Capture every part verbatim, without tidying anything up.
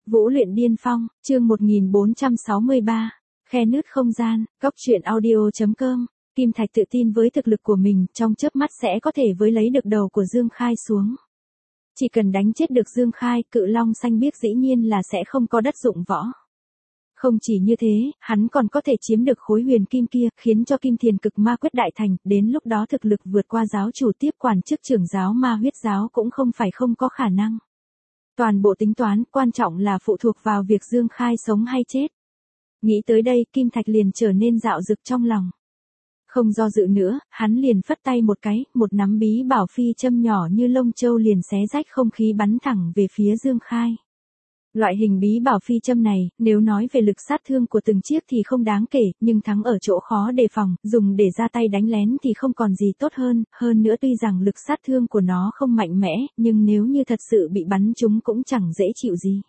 Vũ luyện điên phong, chương một nghìn bốn trăm sáu mươi ba, khe nứt không gian, góc truyện audio chấm com. Kim Thạch tự tin với thực lực của mình, trong chớp mắt sẽ có thể với lấy được đầu của Dương Khai xuống. Chỉ cần đánh chết được Dương Khai, cự long xanh biếc dĩ nhiên là sẽ không có đất dụng võ. Không chỉ như thế, hắn còn có thể chiếm được khối huyền kim kia, khiến cho Kim Thiền cực ma quyết đại thành, đến lúc đó thực lực vượt qua giáo chủ tiếp quản chức trưởng giáo ma huyết giáo cũng không phải không có khả năng. Toàn bộ tính toán, quan trọng là phụ thuộc vào việc Dương Khai sống hay chết. Nghĩ tới đây, Kim Thạch liền trở nên dạo dực trong lòng. Không do dự nữa, hắn liền phất tay một cái, một nắm bí bảo phi châm nhỏ như lông châu liền xé rách không khí bắn thẳng về phía Dương Khai. Loại hình bí bảo phi châm này, nếu nói về lực sát thương của từng chiếc thì không đáng kể, nhưng thắng ở chỗ khó đề phòng, dùng để ra tay đánh lén thì không còn gì tốt hơn, hơn nữa tuy rằng lực sát thương của nó không mạnh mẽ, nhưng nếu như thật sự bị bắn trúng cũng chẳng dễ chịu gì.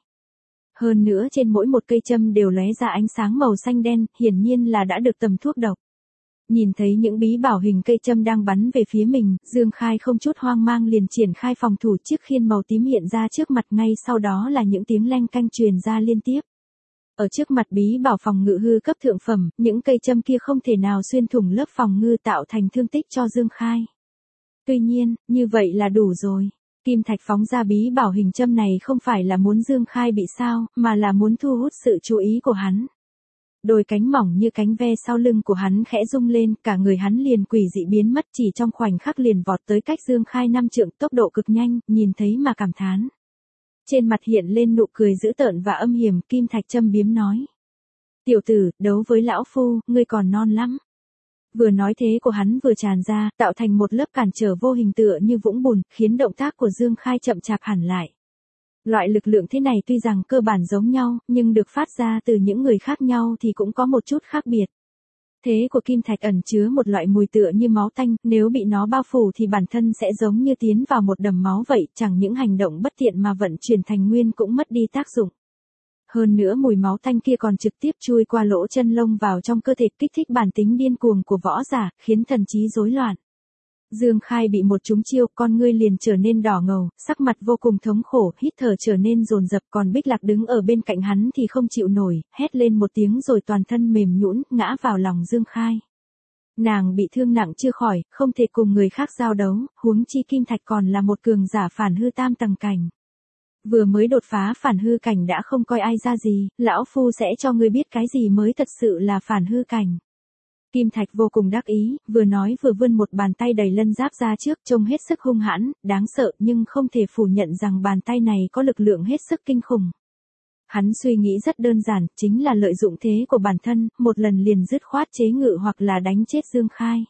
Hơn nữa trên mỗi một cây châm đều lóe ra ánh sáng màu xanh đen, hiển nhiên là đã được tầm thuốc độc. Nhìn thấy những bí bảo hình cây châm đang bắn về phía mình, Dương Khai không chút hoang mang liền triển khai phòng thủ, chiếc khiên màu tím hiện ra trước mặt, ngay sau đó là những tiếng leng canh truyền ra liên tiếp. Ở trước mặt bí bảo phòng ngự hư cấp thượng phẩm, những cây châm kia không thể nào xuyên thủng lớp phòng ngự tạo thành thương tích cho Dương Khai. Tuy nhiên, như vậy là đủ rồi. Kim Thạch phóng ra bí bảo hình châm này không phải là muốn Dương Khai bị sao, mà là muốn thu hút sự chú ý của hắn. Đôi cánh mỏng như cánh ve sau lưng của hắn khẽ rung lên, cả người hắn liền quỷ dị biến mất, chỉ trong khoảnh khắc liền vọt tới cách Dương Khai năm trượng, tốc độ cực nhanh, nhìn thấy mà cảm thán. Trên mặt hiện lên nụ cười dữ tợn và âm hiểm, Kim Thạch châm biếm nói: "Tiểu tử, đấu với lão phu, ngươi còn non lắm." Vừa nói thế của hắn vừa tràn ra, tạo thành một lớp cản trở vô hình tựa như vũng bùn, khiến động tác của Dương Khai chậm chạp hẳn lại. Loại lực lượng thế này tuy rằng cơ bản giống nhau, nhưng được phát ra từ những người khác nhau thì cũng có một chút khác biệt. Thế của Kim Thạch ẩn chứa một loại mùi tựa như máu tanh, nếu bị nó bao phủ thì bản thân sẽ giống như tiến vào một đầm máu vậy, chẳng những hành động bất tiện mà vận chuyển thành nguyên cũng mất đi tác dụng. Hơn nữa mùi máu tanh kia còn trực tiếp chui qua lỗ chân lông vào trong cơ thể, kích thích bản tính điên cuồng của võ giả, khiến thần trí rối loạn. Dương Khai bị một trúng chiêu, con ngươi liền trở nên đỏ ngầu, sắc mặt vô cùng thống khổ, hít thở trở nên dồn dập, còn Bích Lạc đứng ở bên cạnh hắn thì không chịu nổi, hét lên một tiếng rồi toàn thân mềm nhũn, ngã vào lòng Dương Khai. Nàng bị thương nặng chưa khỏi, không thể cùng người khác giao đấu, huống chi Kim Thạch còn là một cường giả phản hư tam tầng cảnh. Vừa mới đột phá phản hư cảnh đã không coi ai ra gì, lão phu sẽ cho ngươi biết cái gì mới thật sự là phản hư cảnh. Kim Thạch vô cùng đắc ý, vừa nói vừa vươn một bàn tay đầy lân giáp ra trước, trông hết sức hung hãn, đáng sợ, nhưng không thể phủ nhận rằng bàn tay này có lực lượng hết sức kinh khủng. Hắn suy nghĩ rất đơn giản, chính là lợi dụng thế của bản thân, một lần liền dứt khoát chế ngự hoặc là đánh chết Dương Khai.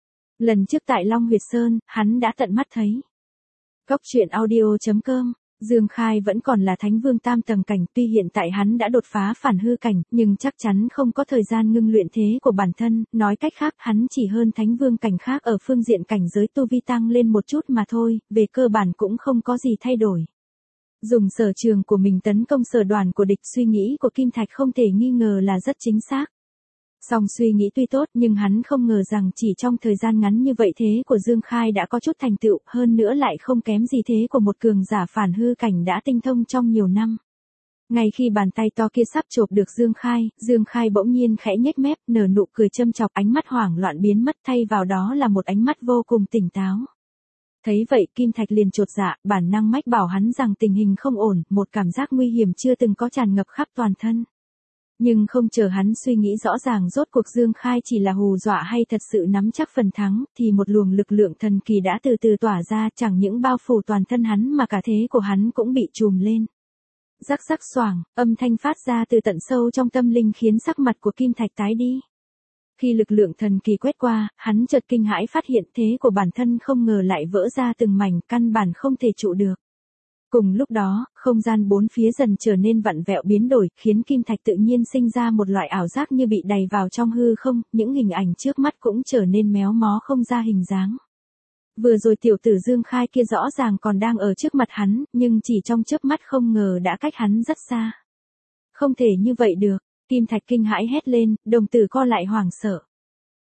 Lần trước tại Long Huyệt Sơn, hắn đã tận mắt thấy. Góc truyện audio chấm com. Dương Khai vẫn còn là Thánh Vương tam tầng cảnh, tuy hiện tại hắn đã đột phá phản hư cảnh, nhưng chắc chắn không có thời gian ngưng luyện thế của bản thân, nói cách khác hắn chỉ hơn Thánh Vương cảnh khác ở phương diện cảnh giới tu vi tăng lên một chút mà thôi, về cơ bản cũng không có gì thay đổi. Dùng sở trường của mình tấn công sở đoàn của địch, suy nghĩ của Kim Thạch không thể nghi ngờ là rất chính xác. Song suy nghĩ tuy tốt nhưng hắn không ngờ rằng chỉ trong thời gian ngắn như vậy thế của Dương Khai đã có chút thành tựu, hơn nữa lại không kém gì thế của một cường giả phản hư cảnh đã tinh thông trong nhiều năm. Ngay khi bàn tay to kia sắp chộp được Dương Khai, Dương Khai bỗng nhiên khẽ nhếch mép, nở nụ cười châm chọc, ánh mắt hoảng loạn biến mất, thay vào đó là một ánh mắt vô cùng tỉnh táo. Thấy vậy Kim Thạch liền chột dạ, bản năng mách bảo hắn rằng tình hình không ổn, một cảm giác nguy hiểm chưa từng có tràn ngập khắp toàn thân. Nhưng không chờ hắn suy nghĩ rõ ràng rốt cuộc Dương Khai chỉ là hù dọa hay thật sự nắm chắc phần thắng, thì một luồng lực lượng thần kỳ đã từ từ tỏa ra, chẳng những bao phủ toàn thân hắn mà cả thế của hắn cũng bị trùm lên. Rắc rắc xoảng, âm thanh phát ra từ tận sâu trong tâm linh khiến sắc mặt của Kim Thạch tái đi. Khi lực lượng thần kỳ quét qua, hắn chợt kinh hãi phát hiện thế của bản thân không ngờ lại vỡ ra từng mảnh, căn bản không thể trụ được. Cùng lúc đó, không gian bốn phía dần trở nên vặn vẹo biến đổi, khiến Kim Thạch tự nhiên sinh ra một loại ảo giác như bị đày vào trong hư không, những hình ảnh trước mắt cũng trở nên méo mó không ra hình dáng. Vừa rồi tiểu tử Dương Khai kia rõ ràng còn đang ở trước mặt hắn, nhưng chỉ trong chớp mắt không ngờ đã cách hắn rất xa. Không thể như vậy được, Kim Thạch kinh hãi hét lên, đồng tử co lại hoảng sợ.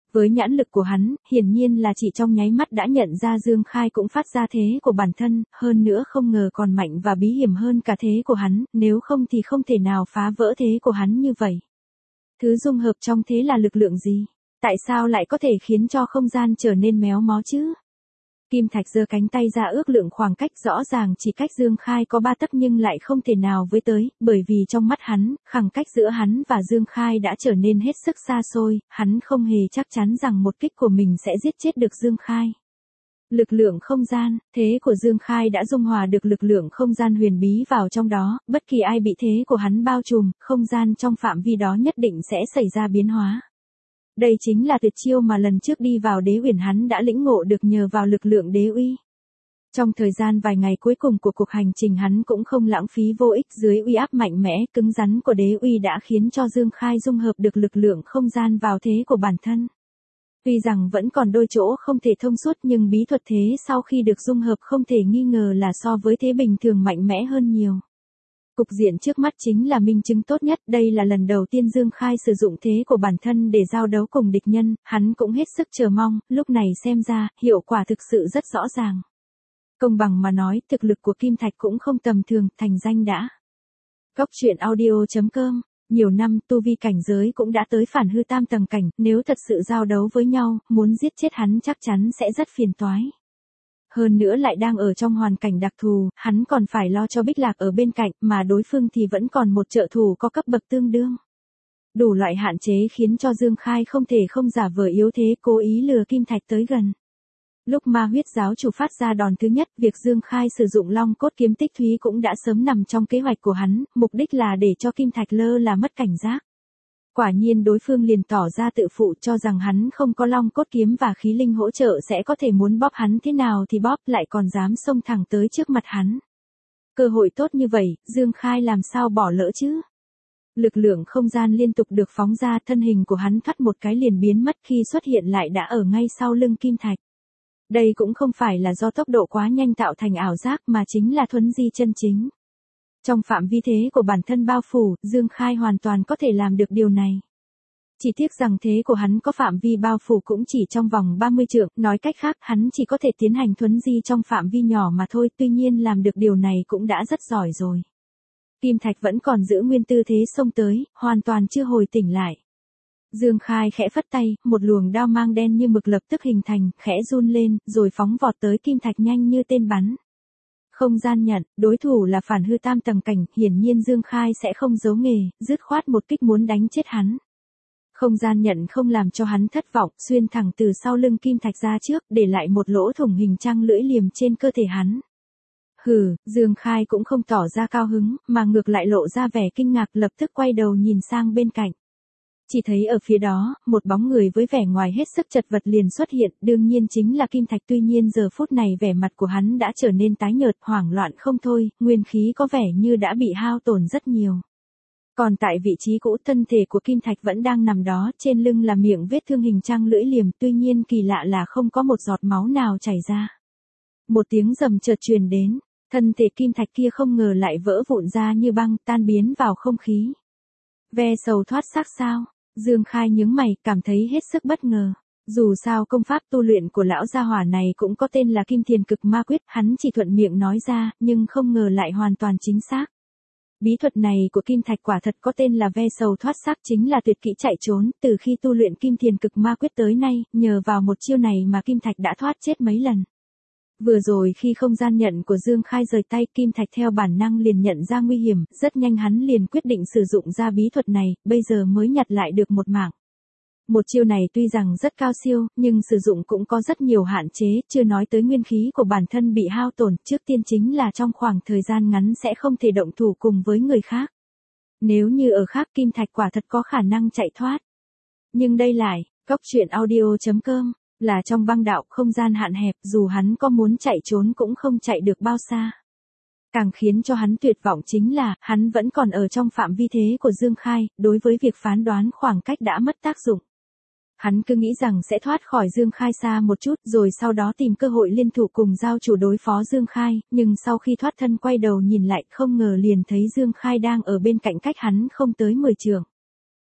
Với nhãn lực của hắn, hiển nhiên là chỉ trong nháy mắt đã nhận ra Dương Khai cũng phát ra thế của bản thân, hơn nữa không ngờ còn mạnh và bí hiểm hơn cả thế của hắn, nếu không thì không thể nào phá vỡ thế của hắn như vậy. Thứ dung hợp trong thế là lực lượng gì? Tại sao lại có thể khiến cho không gian trở nên méo mó chứ? Kim Thạch giơ cánh tay ra ước lượng khoảng cách, rõ ràng chỉ cách Dương Khai có ba tấc nhưng lại không thể nào với tới, bởi vì trong mắt hắn, khoảng cách giữa hắn và Dương Khai đã trở nên hết sức xa xôi, hắn không hề chắc chắn rằng một kích của mình sẽ giết chết được Dương Khai. Lực lượng không gian, thế của Dương Khai đã dung hòa được lực lượng không gian huyền bí vào trong đó, bất kỳ ai bị thế của hắn bao trùm, không gian trong phạm vi đó nhất định sẽ xảy ra biến hóa. Đây chính là tuyệt chiêu mà lần trước đi vào đế uyển hắn đã lĩnh ngộ được nhờ vào lực lượng đế uy. Trong thời gian vài ngày cuối cùng của cuộc hành trình hắn cũng không lãng phí vô ích, dưới uy áp mạnh mẽ, cứng rắn của đế uy đã khiến cho Dương Khai dung hợp được lực lượng không gian vào thế của bản thân. Tuy rằng vẫn còn đôi chỗ không thể thông suốt nhưng bí thuật thế sau khi được dung hợp không thể nghi ngờ là so với thế bình thường mạnh mẽ hơn nhiều. Cục diện trước mắt chính là minh chứng tốt nhất, đây là lần đầu tiên Dương Khai sử dụng thế của bản thân để giao đấu cùng địch nhân, hắn cũng hết sức chờ mong, lúc này xem ra, hiệu quả thực sự rất rõ ràng. Công bằng mà nói, thực lực của Kim Thạch cũng không tầm thường, thành danh đã. Góc truyện audio chấm com, nhiều năm tu vi cảnh giới cũng đã tới phản hư tam tầng cảnh, nếu thật sự giao đấu với nhau, muốn giết chết hắn chắc chắn sẽ rất phiền toái. Hơn nữa lại đang ở trong hoàn cảnh đặc thù, hắn còn phải lo cho Bích Lạc ở bên cạnh, mà đối phương thì vẫn còn một trợ thủ có cấp bậc tương đương. Đủ loại hạn chế khiến cho Dương Khai không thể không giả vờ yếu thế, cố ý lừa Kim Thạch tới gần. Lúc ma huyết giáo chủ phát ra đòn thứ nhất, việc Dương Khai sử dụng long cốt kiếm tích thúy cũng đã sớm nằm trong kế hoạch của hắn, mục đích là để cho Kim Thạch lơ là mất cảnh giác. Quả nhiên đối phương liền tỏ ra tự phụ, cho rằng hắn không có long cốt kiếm và khí linh hỗ trợ sẽ có thể muốn bóp hắn thế nào thì bóp, lại còn dám xông thẳng tới trước mặt hắn. Cơ hội tốt như vậy, Dương Khai làm sao bỏ lỡ chứ? Lực lượng không gian liên tục được phóng ra, thân hình của hắn thoát một cái liền biến mất, khi xuất hiện lại đã ở ngay sau lưng Kim Thạch. Đây cũng không phải là do tốc độ quá nhanh tạo thành ảo giác mà chính là thuấn di chân chính. Trong phạm vi thế của bản thân bao phủ, Dương Khai hoàn toàn có thể làm được điều này. Chỉ tiếc rằng thế của hắn có phạm vi bao phủ cũng chỉ trong vòng ba mươi trượng, nói cách khác hắn chỉ có thể tiến hành thuấn di trong phạm vi nhỏ mà thôi, tuy nhiên làm được điều này cũng đã rất giỏi rồi. Kim Thạch vẫn còn giữ nguyên tư thế xông tới, hoàn toàn chưa hồi tỉnh lại. Dương Khai khẽ phất tay, một luồng đao mang đen như mực lập tức hình thành, khẽ run lên, rồi phóng vọt tới Kim Thạch nhanh như tên bắn. Không gian nhận, đối thủ là phản hư tam tầng cảnh, hiển nhiên Dương Khai sẽ không giấu nghề, dứt khoát một kích muốn đánh chết hắn. Không gian nhận không làm cho hắn thất vọng, xuyên thẳng từ sau lưng Kim Thạch ra trước, để lại một lỗ thủng hình trăng lưỡi liềm trên cơ thể hắn. Hừ, Dương Khai cũng không tỏ ra cao hứng, mà ngược lại lộ ra vẻ kinh ngạc, lập tức quay đầu nhìn sang bên cạnh. Chỉ thấy ở phía đó, một bóng người với vẻ ngoài hết sức chật vật liền xuất hiện, đương nhiên chính là Kim Thạch, tuy nhiên giờ phút này vẻ mặt của hắn đã trở nên tái nhợt, hoảng loạn không thôi, nguyên khí có vẻ như đã bị hao tổn rất nhiều. Còn tại vị trí cũ, thân thể của Kim Thạch vẫn đang nằm đó, trên lưng là miệng vết thương hình trăng lưỡi liềm, tuy nhiên kỳ lạ là không có một giọt máu nào chảy ra. Một tiếng rầm chợt truyền đến, thân thể Kim Thạch kia không ngờ lại vỡ vụn ra như băng, tan biến vào không khí. Ve sầu thoát xác sao? Dương Khai nhướng mày, cảm thấy hết sức bất ngờ. Dù sao công pháp tu luyện của lão gia hỏa này cũng có tên là Kim Thiền Cực Ma Quyết, hắn chỉ thuận miệng nói ra, nhưng không ngờ lại hoàn toàn chính xác. Bí thuật này của Kim Thạch quả thật có tên là ve sầu thoát xác, chính là tuyệt kỹ chạy trốn, từ khi tu luyện Kim Thiền Cực Ma Quyết tới nay, nhờ vào một chiêu này mà Kim Thạch đã thoát chết mấy lần. Vừa rồi khi không gian nhận của Dương Khai rời tay, Kim Thạch theo bản năng liền nhận ra nguy hiểm, rất nhanh hắn liền quyết định sử dụng ra bí thuật này, bây giờ mới nhặt lại được một mạng. Một chiêu này tuy rằng rất cao siêu, nhưng sử dụng cũng có rất nhiều hạn chế, chưa nói tới nguyên khí của bản thân bị hao tổn, trước tiên chính là trong khoảng thời gian ngắn sẽ không thể động thủ cùng với người khác. Nếu như ở khác, Kim Thạch quả thật có khả năng chạy thoát. Nhưng đây lại, góc truyện audio chấm com, là trong băng đạo, không gian hạn hẹp, dù hắn có muốn chạy trốn cũng không chạy được bao xa. Càng khiến cho hắn tuyệt vọng chính là, hắn vẫn còn ở trong phạm vi thế của Dương Khai, đối với việc phán đoán khoảng cách đã mất tác dụng. Hắn cứ nghĩ rằng sẽ thoát khỏi Dương Khai xa một chút, rồi sau đó tìm cơ hội liên thủ cùng giao chủ đối phó Dương Khai, nhưng sau khi thoát thân quay đầu nhìn lại, không ngờ liền thấy Dương Khai đang ở bên cạnh cách hắn không tới mười trượng.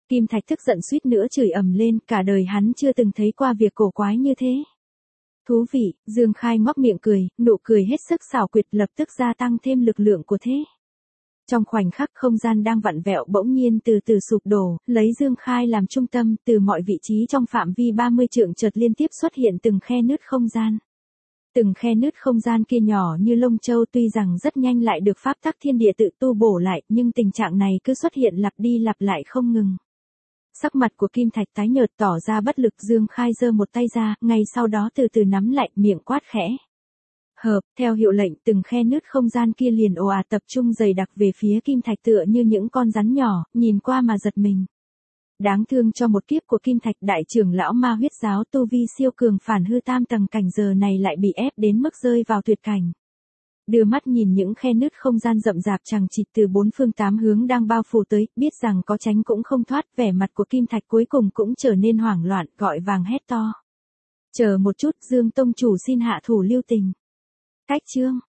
Kim Thạch tức giận suýt nữa chửi ầm lên, cả đời hắn chưa từng thấy qua việc cổ quái như thế. Thú vị, Dương Khai ngoác miệng cười, nụ cười hết sức xảo quyệt lập tức gia tăng thêm lực lượng của thế. Trong khoảnh khắc không gian đang vặn vẹo bỗng nhiên từ từ sụp đổ, lấy Dương Khai làm trung tâm, từ mọi vị trí trong phạm vi ba mươi trượng chợt liên tiếp xuất hiện từng khe nứt không gian. Từng khe nứt không gian kia nhỏ như lông châu, tuy rằng rất nhanh lại được pháp tắc thiên địa tự tu bổ lại, nhưng tình trạng này cứ xuất hiện lặp đi lặp lại không ngừng. Sắc mặt của Kim Thạch tái nhợt tỏ ra bất lực, Dương Khai giơ một tay ra, ngay sau đó từ từ nắm lại, miệng quát khẽ. Hợp, theo hiệu lệnh, từng khe nứt không gian kia liền ồ ạt tập trung dày đặc về phía Kim Thạch tựa như những con rắn nhỏ, nhìn qua mà giật mình. Đáng thương cho một kiếp của Kim Thạch, đại trưởng lão ma huyết giáo tu vi siêu cường phản hư tam tầng cảnh giờ này lại bị ép đến mức rơi vào tuyệt cảnh. Đưa mắt nhìn những khe nứt không gian rậm rạp chằng chịt từ bốn phương tám hướng đang bao phủ tới, biết rằng có tránh cũng không thoát, vẻ mặt của Kim Thạch cuối cùng cũng trở nên hoảng loạn, gọi vàng hét to. Chờ một chút, Dương tông chủ xin hạ thủ lưu tình. Cách chương